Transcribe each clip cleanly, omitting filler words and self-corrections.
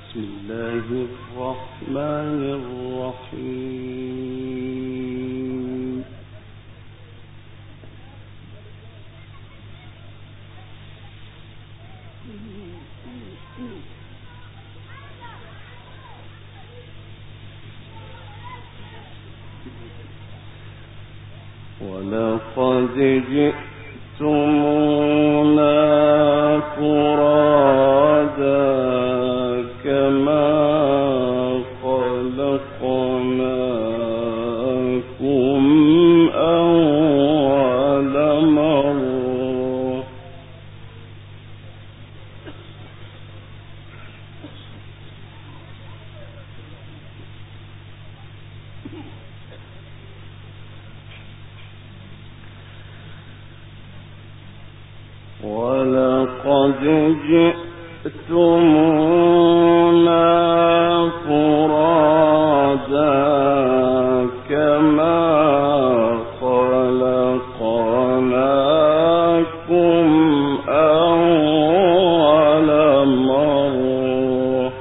بسم الله الرحمن الرحيم. ولقد جئتمونا فرادا كما خلقناكم أول مرة ولقد جئتمونا فرادا كما خلقناكم أول مرة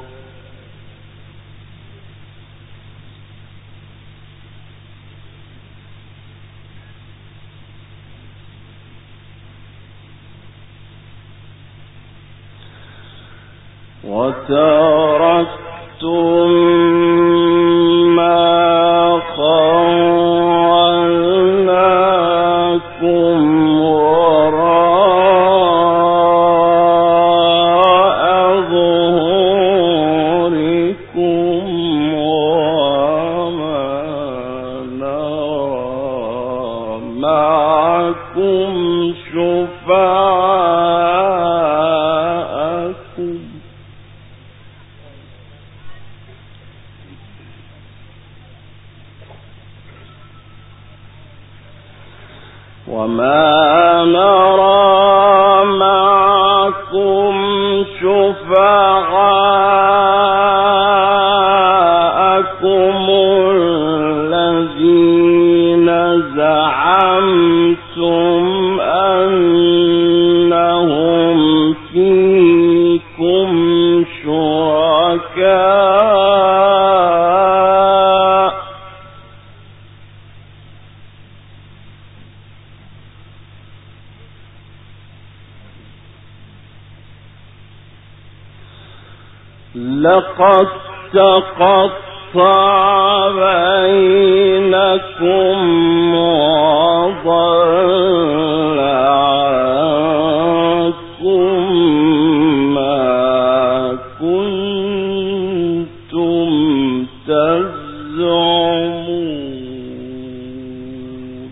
وتركتم ما خولناكم وراء ظهوركم وما نرى معكم شفعاءكم وما نرى معكم شفعاءكم الذين زعمتم أنهم فيكم شركاء لقد تقطع بينكم وضل عنكم ما كنتم تزعمون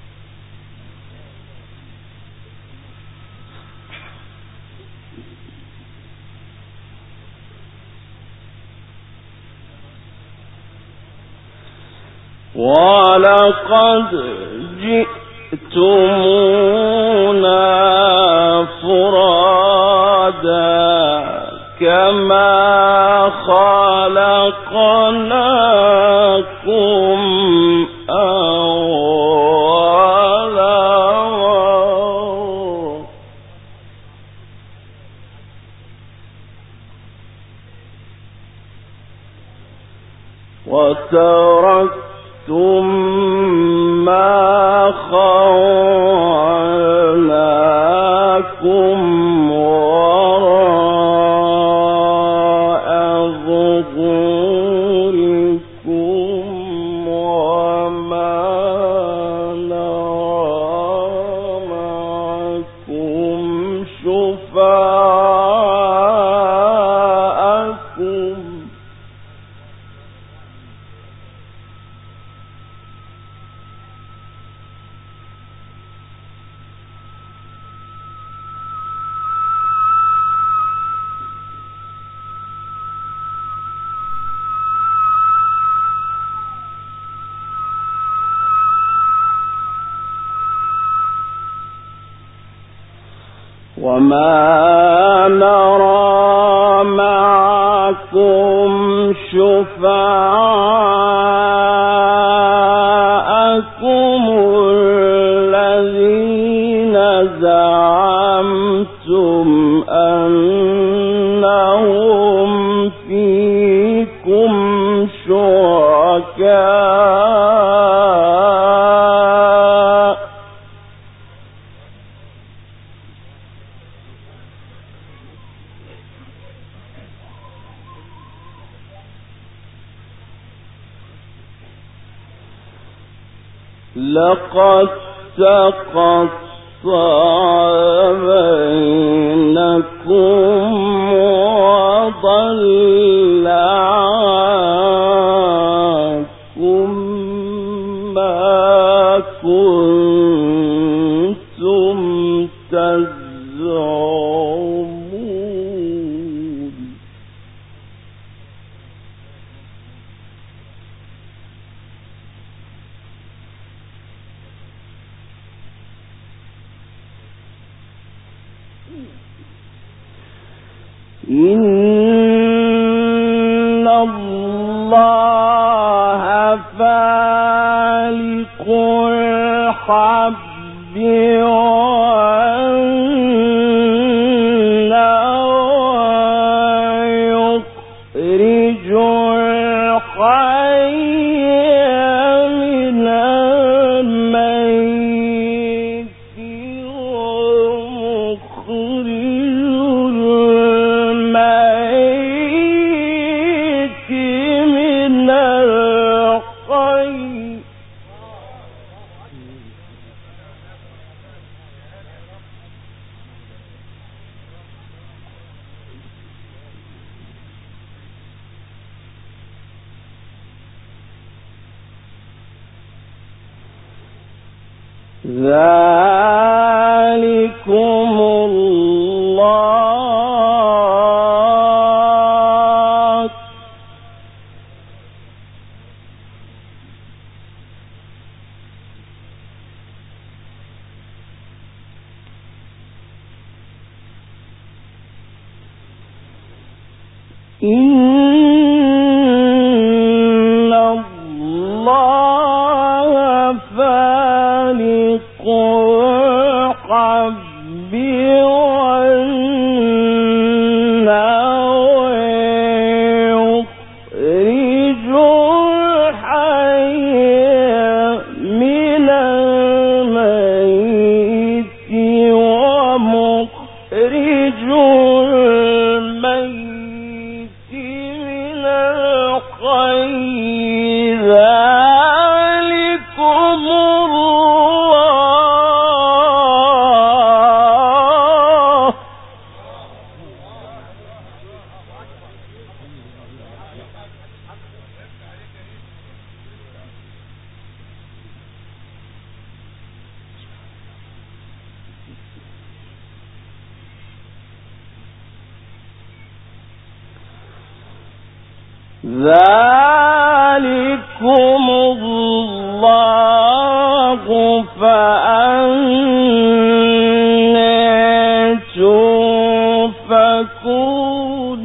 ولقد جئتمونا فرادا كما خلقناكم أول مرة وتركتم ما خولناكم وراء ظهوركم وما نرى معكم شفعاءكم وما نرى معكم شفعاءكم الذين زعمتم أنهم في لقد تقطع بينكم وضل عنكم ما كنتم تزعمون. إن الله فالق الحب ويخرج الحي من الميت ومخرج الميت من الحي. ذلكم الله إن الله فالق الحب والنوى يخرج الحي من الميت ومخرج الميت من الحي. ذلكم الله ذلكم الله فأنى تؤفكون.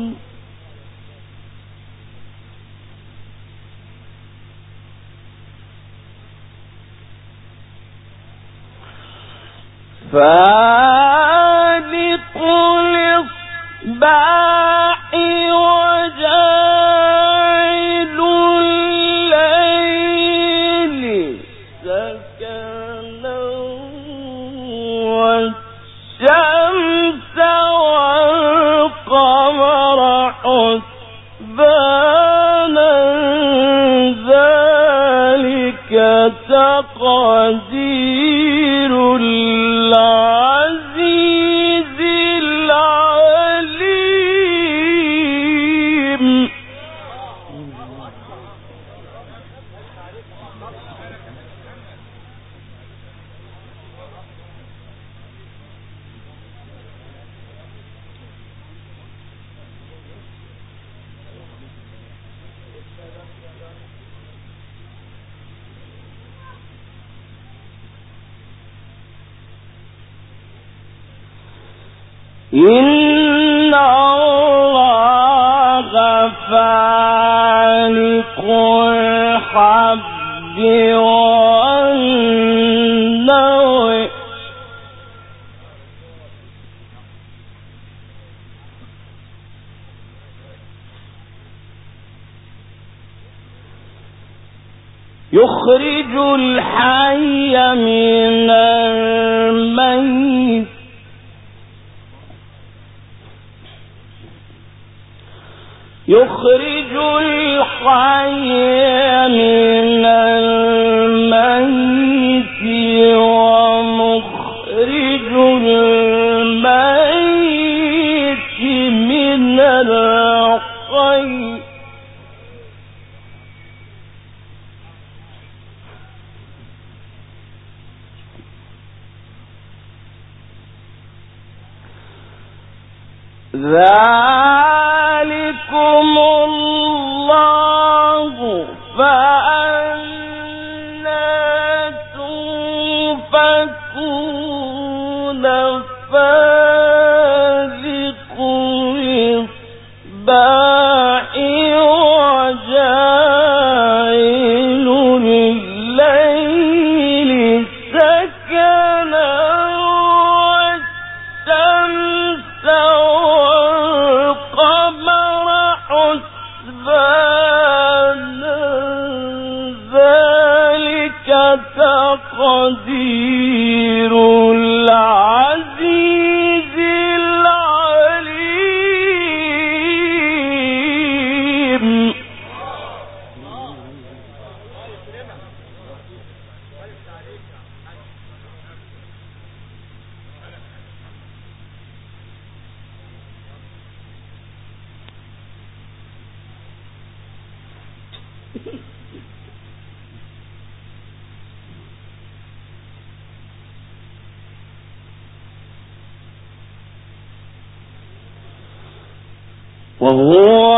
فالق الإصباح وجاعل الليل سكنا والشمس والقمر حسبانا ذلك تقدير العزيز العليم. إن الله فالق الحب والنوى يخرج الحي من الميت يخرج الحي من الميت ومخرج الميت من الحي ذلكم الله فأنا توفكون فالق الإصباح وجاعل الليل سكنا والشمس والقمر حسبانا ذلك تقدير العزيز العليم. وهو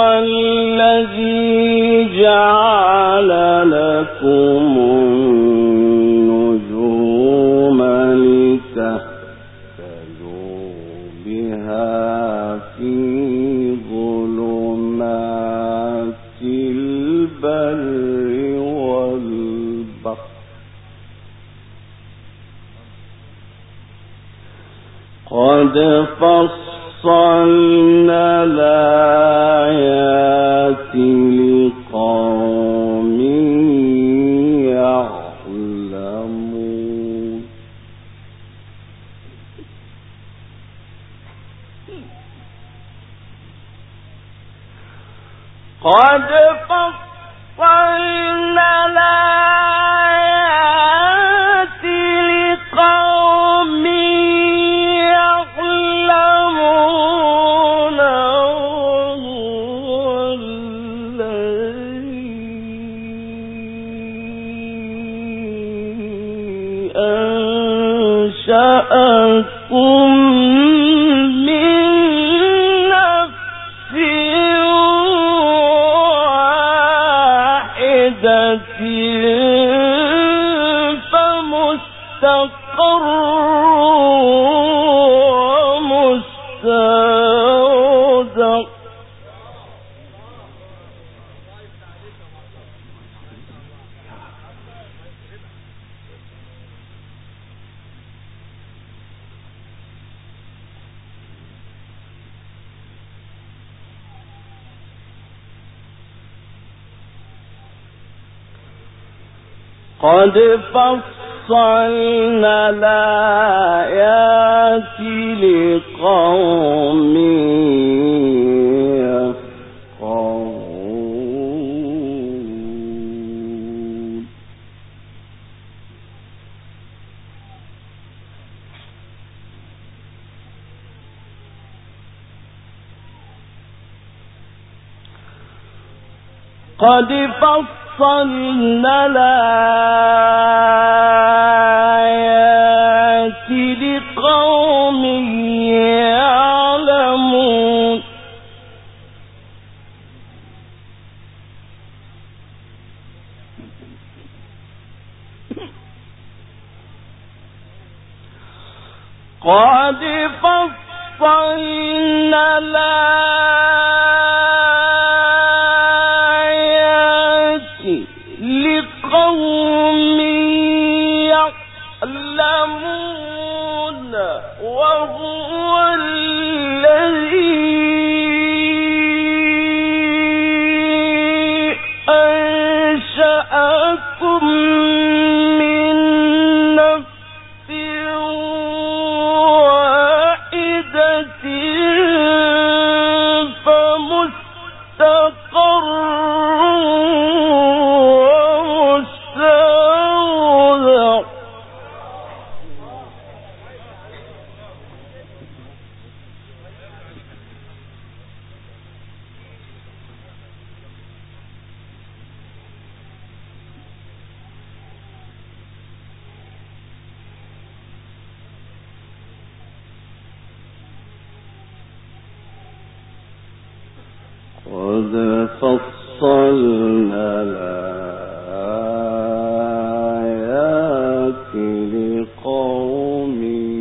الذي جعل لكم النجوم لتهتدوا بها في ظلمات البر والبحر قد فصلنا الآيات لقوم يعلمون. قد فصلنا الآيات لقوم يعلمون. وهو الذي أنشأكم من نفس واحدة فمستقر ومستودع. قد فصلنا الآيات لقوم يفقهون. قد فصلنا الآيات لقوم يعلمون. قد فصلنا الآيات لقوم يعلمون. وهو الذي أنشأكم من نفس واحدة فمستقر ومستودع. قد فصلنا الآيات لقوم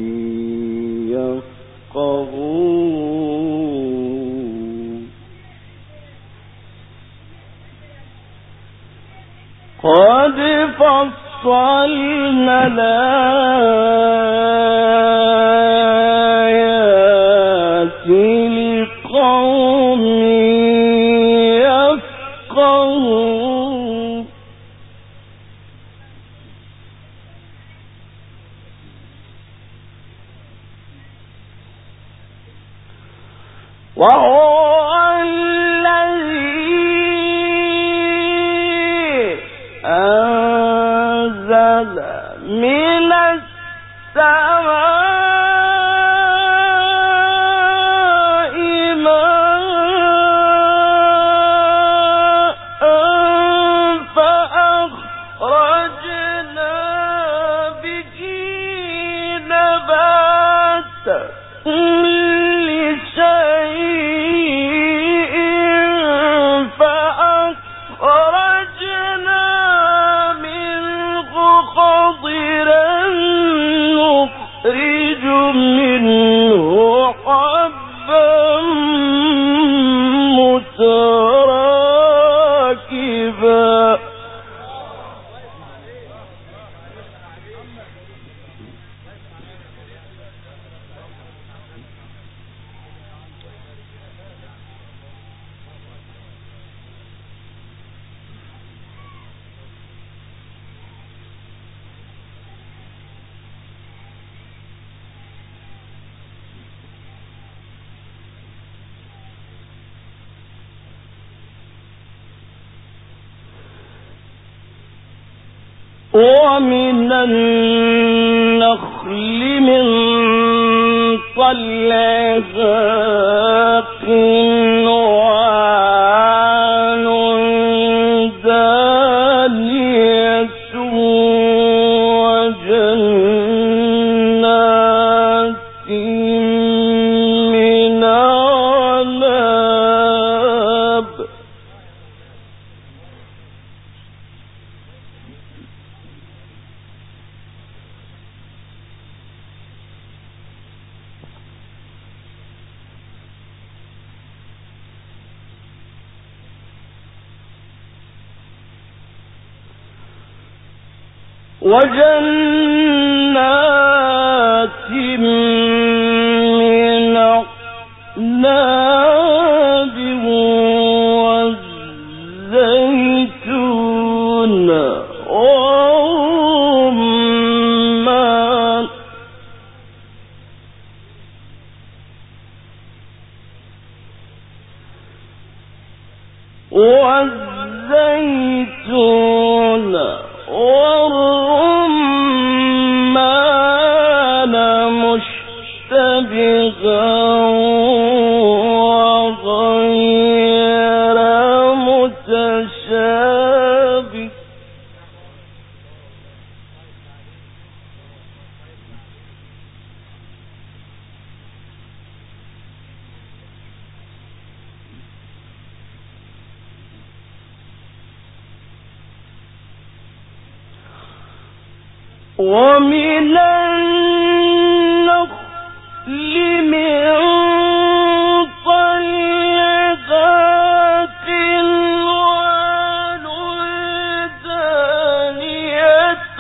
يفقهون قد فصلنا الآيات لقوم يفقهون وهو الذي أنزل من السماء ماء فأخرجنا به نبات كل شيء فأخرجنا منه خضرا نخرج منه حبا متراكبا ومن النخل من طلعها قنوان دانية وجنات من أعناب وجنات من أعناب والزيتون والرمان والرمان مشتبها وغير متشابه ومن النخل من طلعها قنوان دانية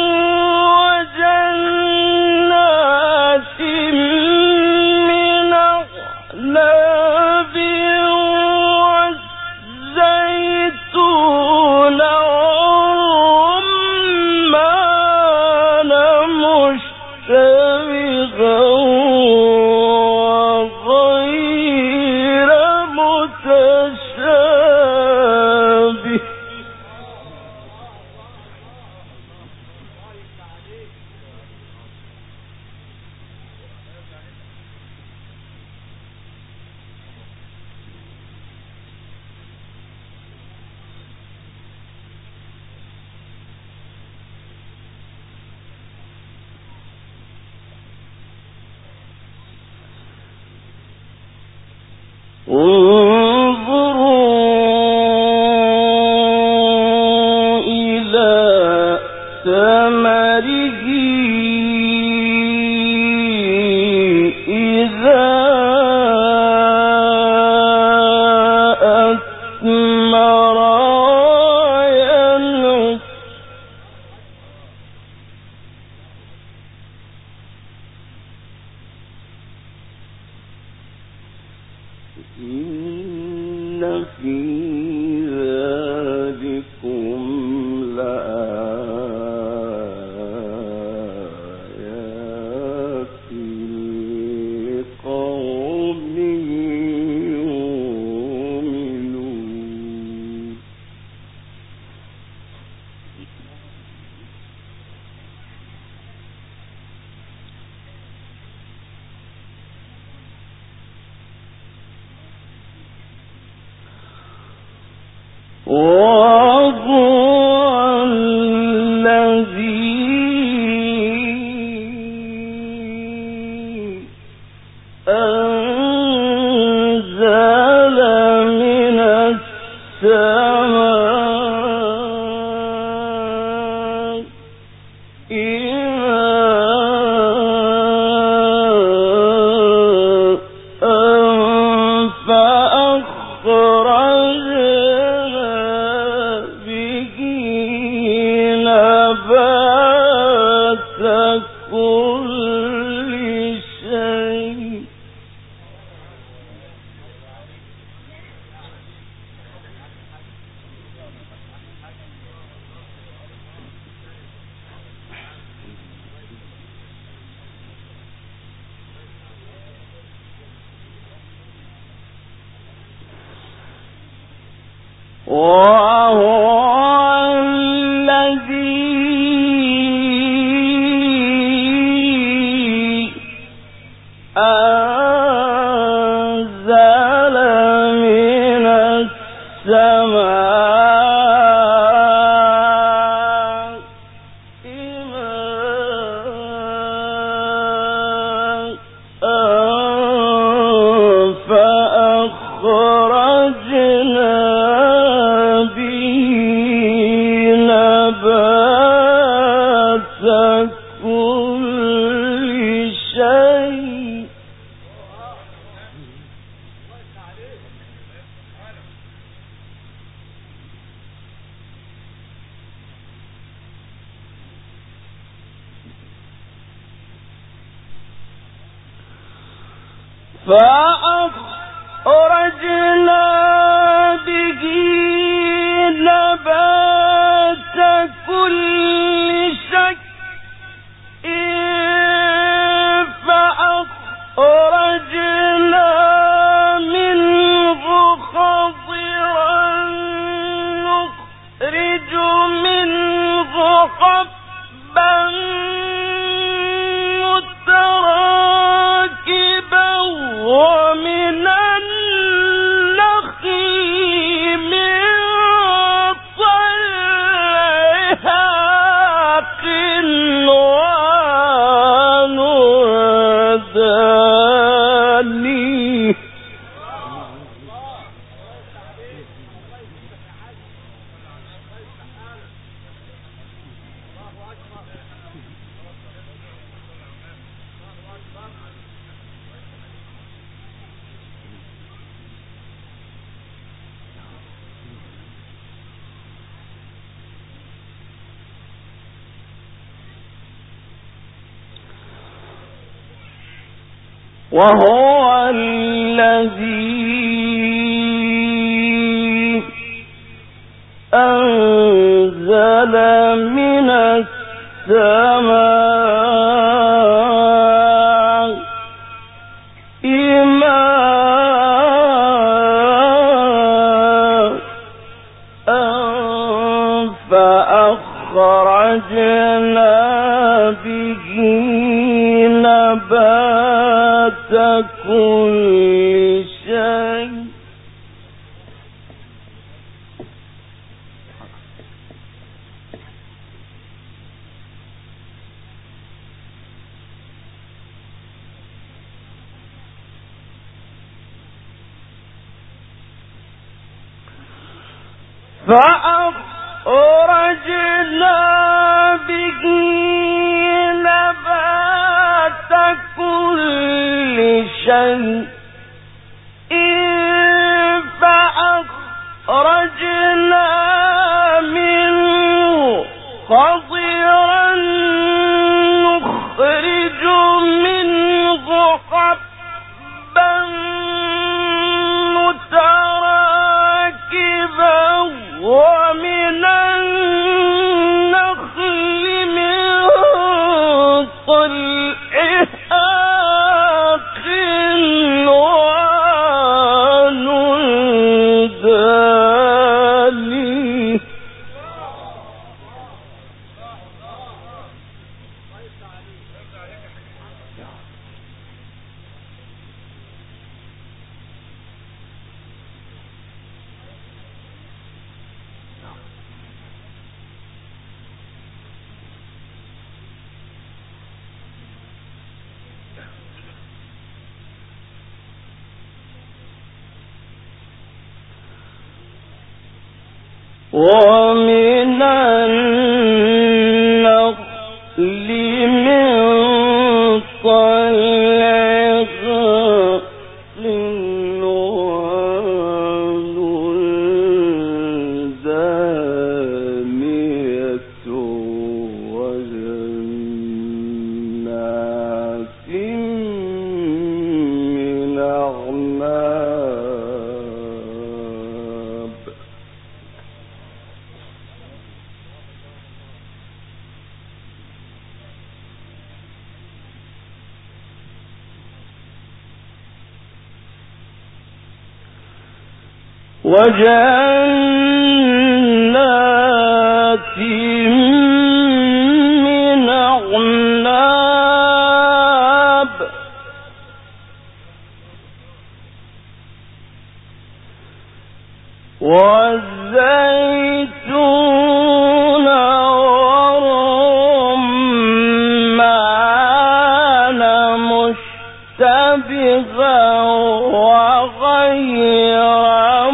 وجنات من أعناب والزيتون والرمان مشتبها وغير متشابه انظر وهو الذي أنزل من السماء ماء فأخرجنا به نبات كل شيء فأخرجنا به نبات كل شيء فأخرجنا ومن النخل من طلعها قنوان دانية وجنات من أعناب وجنات من أعناب والزيتون والرمان مشتبها وغير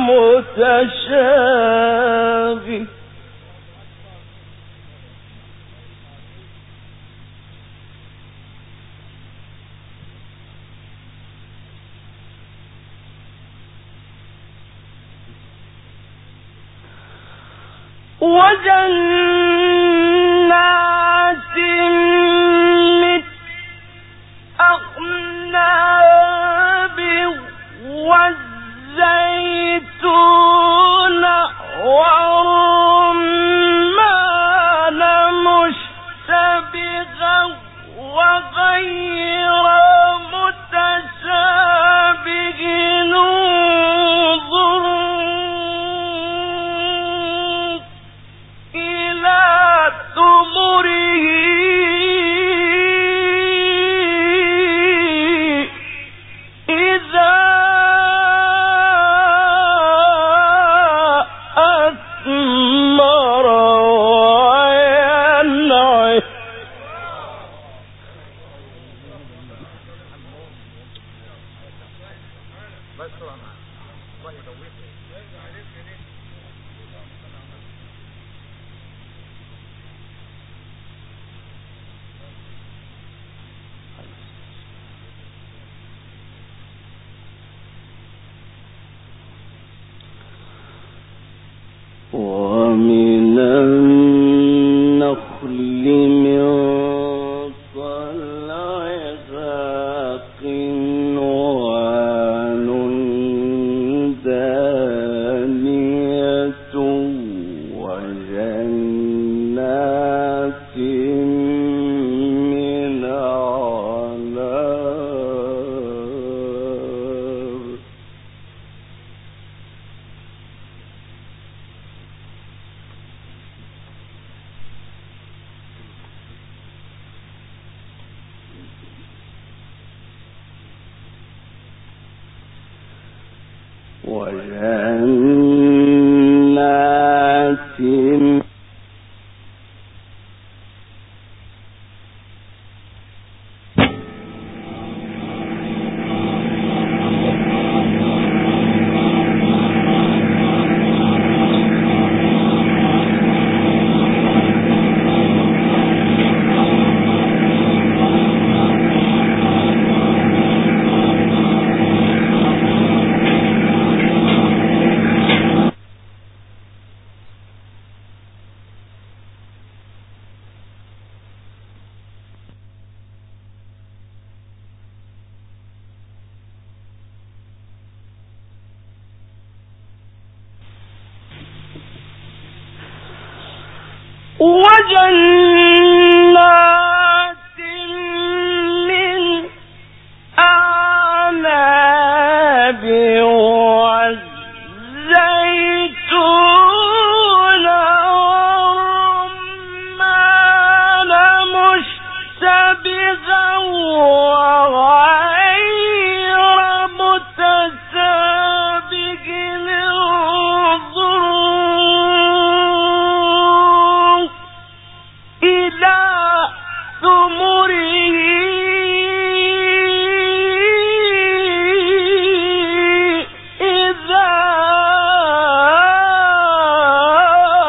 متشابه وجنات من أعناب والزيتون والرمان مشتبها وغير متشابه انظروا إلى ثمره إذا أثمر وينعه ومن النخل من طلعها قنوان دانية وجنات من أعناب وجنات وجنات من أعناب والزيتون والرمان مشتبها وغير متشابه انظروا إلى ثمره إذا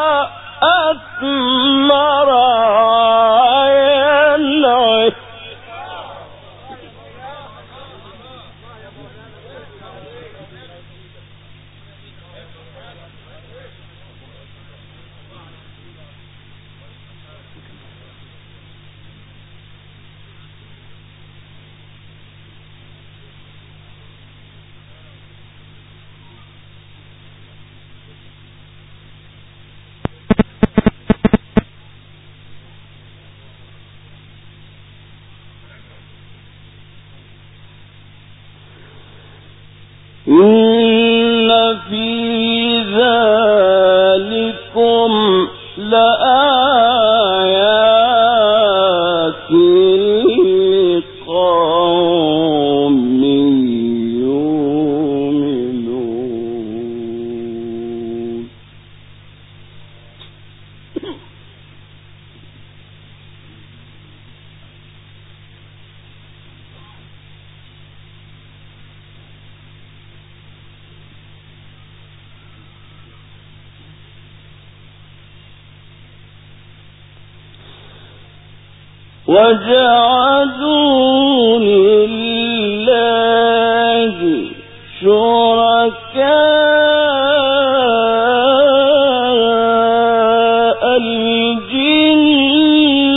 إن في ذلكم لآيات لقوم يؤمنون. وجعلوا لله شركاء الجن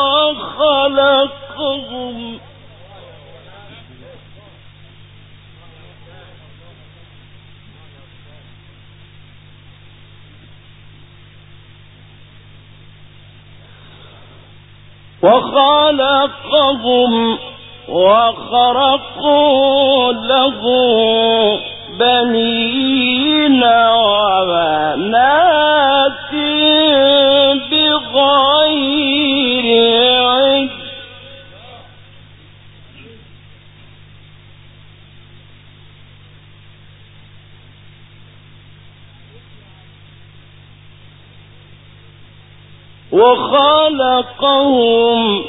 وخلقهم وخرقوا له بنين وبنات بغير علم وخلقهم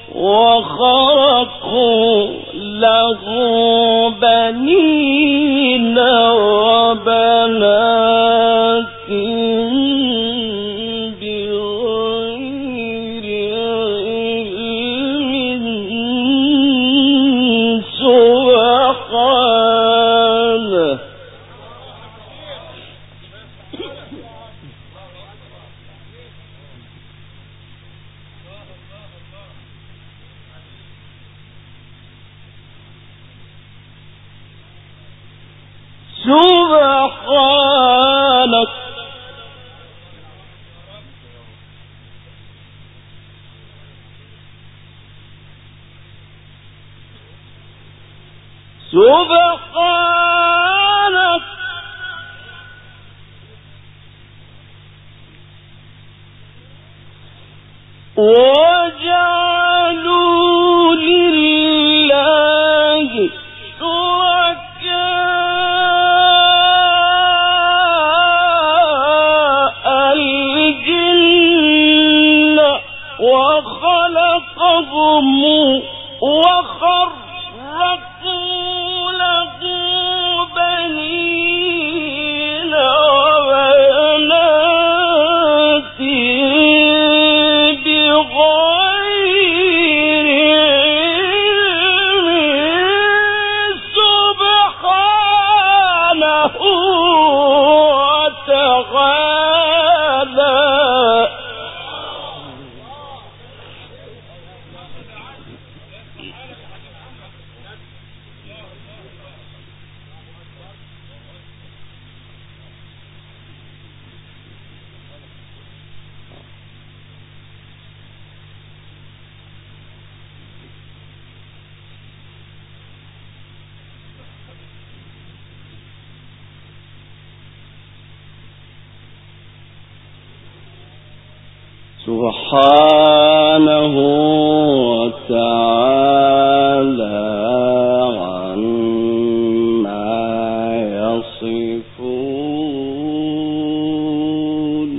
وخرقوا له بنين وبنات بغير علم سبحانه سبحانك سبحانك وجعلوا لله وخلقهم وخرقوا له بنين وبنات بغير علم سبحانه وتعالى سبحانه وتعالى عما يصفون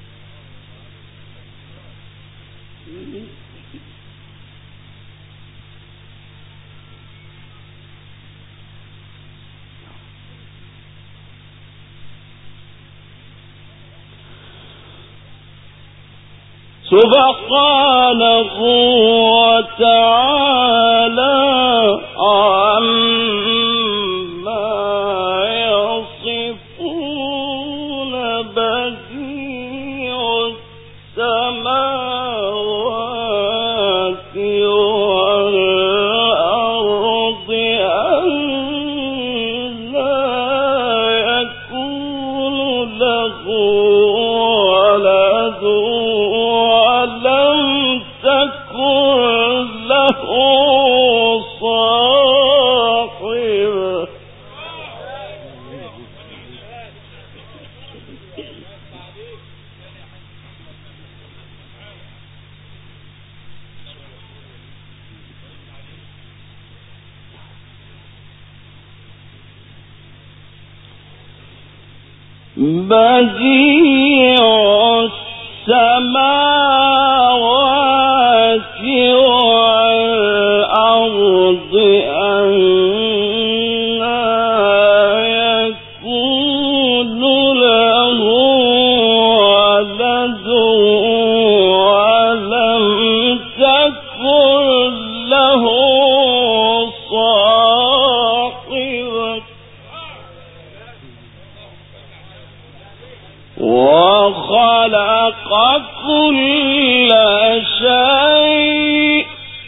سبحانه وتعالى عما يصفون بديع السماوات والأرض أنى يكون له ولد ولم تكن له صاحبة بديع السماوات والأرض أنى يكون له ولد ولم تكن له صاحبة وخلق كل شيء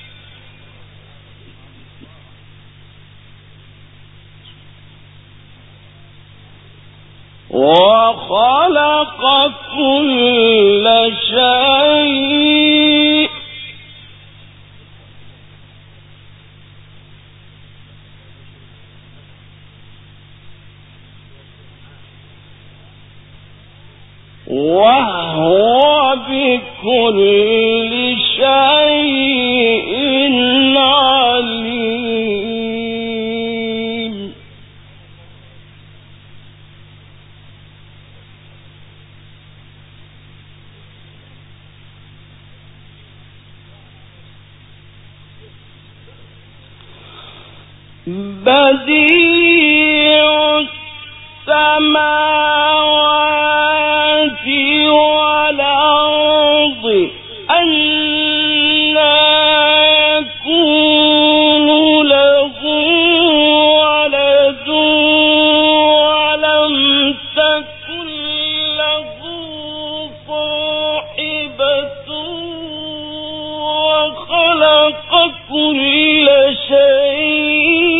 وهو بكل شيء عليم. بديع السماوات والأرض أنى يكون له ولد ولم تكن له صاحبة وخلق كل شيء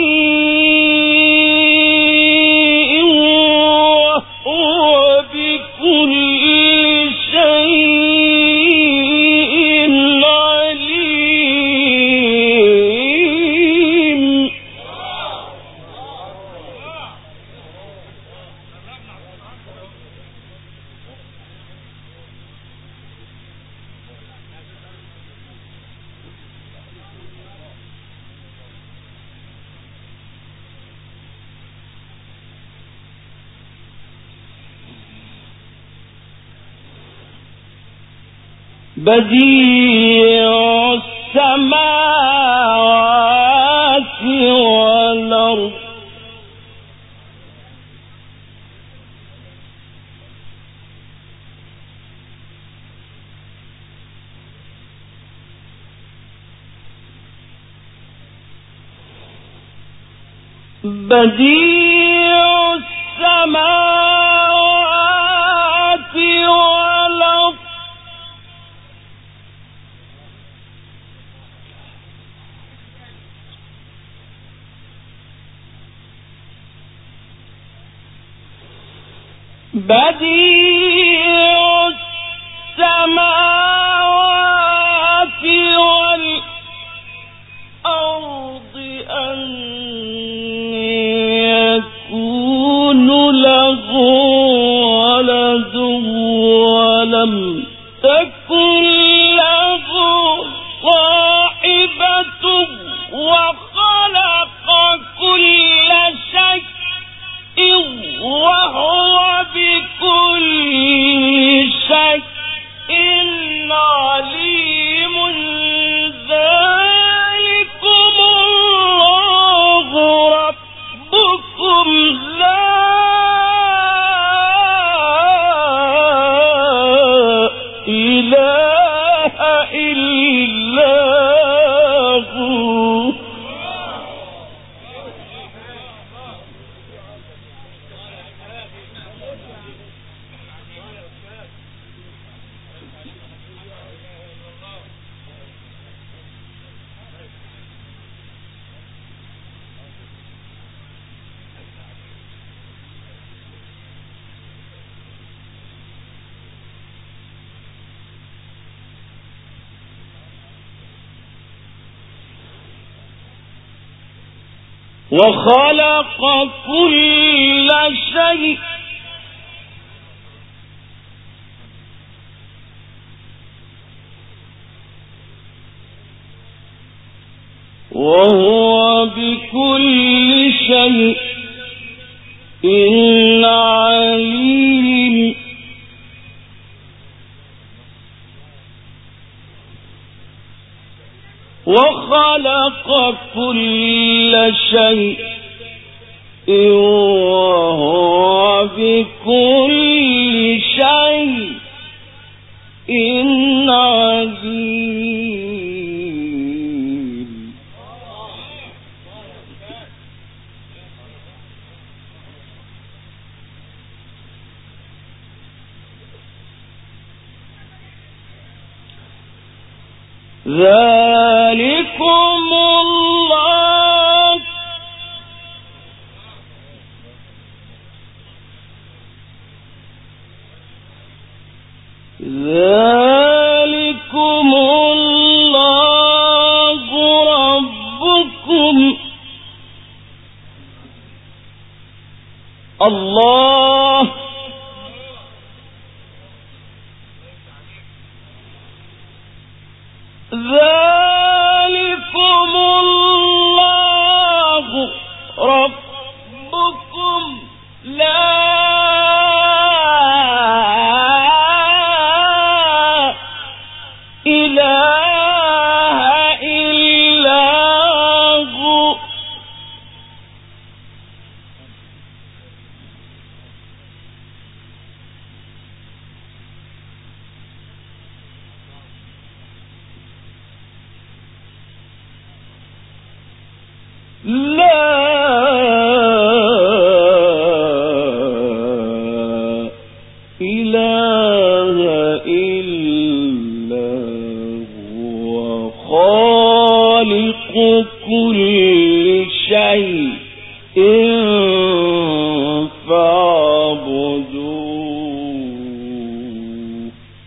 بديع السماوات والأرض بديع السماوات والأرض بديع السماوات والأرض أنى يكون له ولد ولم تكن له صاحبة وخلق كل شيء وهو بكل شيء عليم. ذلكم الله ربكم لا إله إلا هو. وخلق كل شيء وهو بكل شيء عليم. وخلق كل شيء وهو بكل شيء عليم. ذلكم الله ربكم الله ذلكم الله ربكم لا إله إلا هو لا إله إلا هو خالق كل شيء فاعبدوه.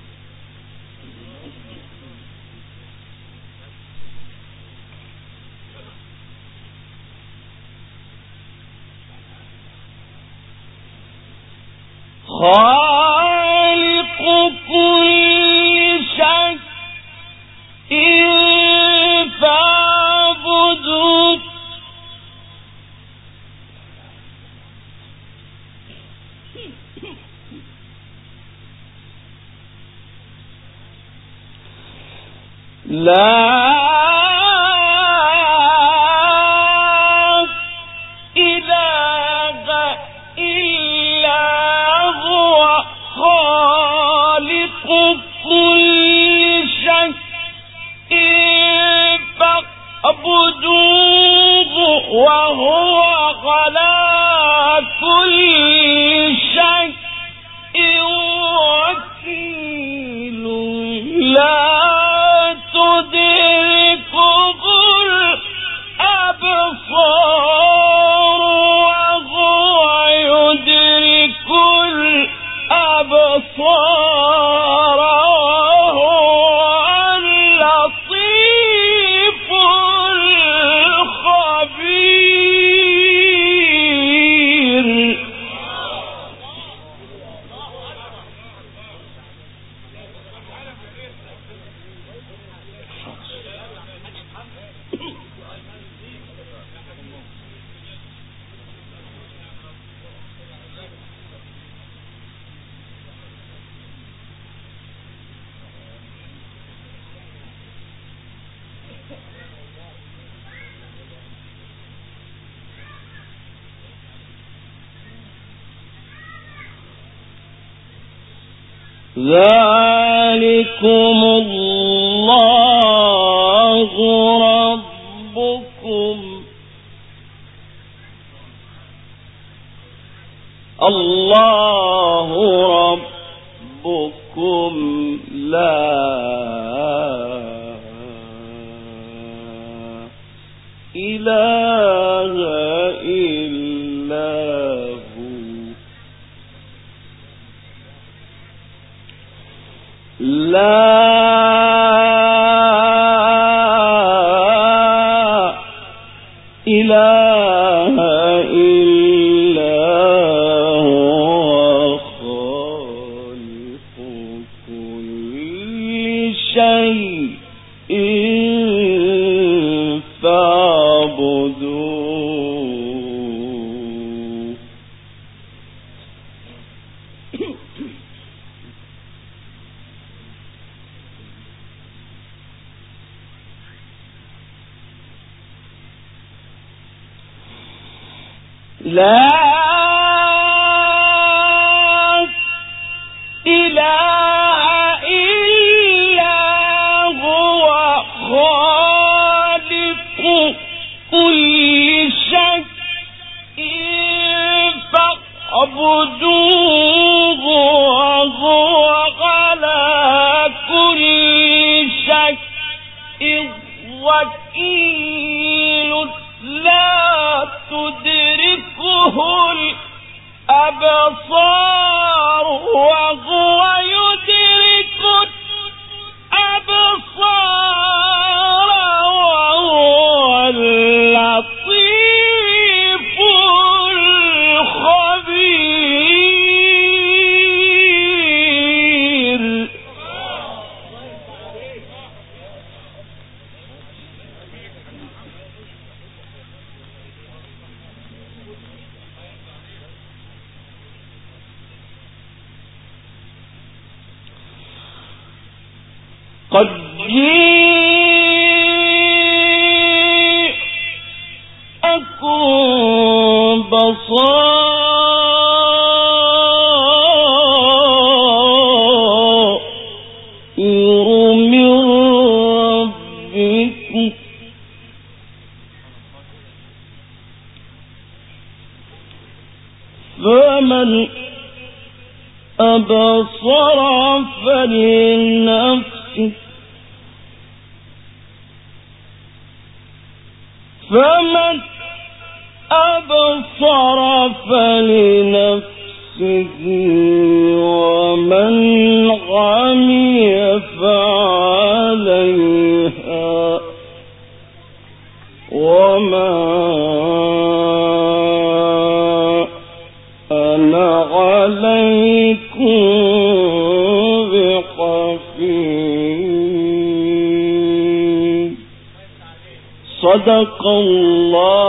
خالق كل شيء فاعبدوه. لا إله إلا هو خالق كل شيء فاعبدوه وهو على كل شيء وكيل. لا تدركه الأبصار وهو يدرك الأبصار وهو اللطيف الخبير. ذلكم الله ربكم الله ربكم لا إله إلا هو لا إله إلا هو خالق كل شيء فاعبدوه. لا إله إلا هو خالق كل شيء فاعبدوه وهو على كل شيء وكيل لا تدركه الأبصار وهو يدرك الأبصار وهو اللطيف الخبير. قد جاءكم بصائر من ربكم فمن أبصر فلنفسه فمن أبصر فلنفسه ومن عمي فعليها وما أنا عليكم بحفيظ. صدق الله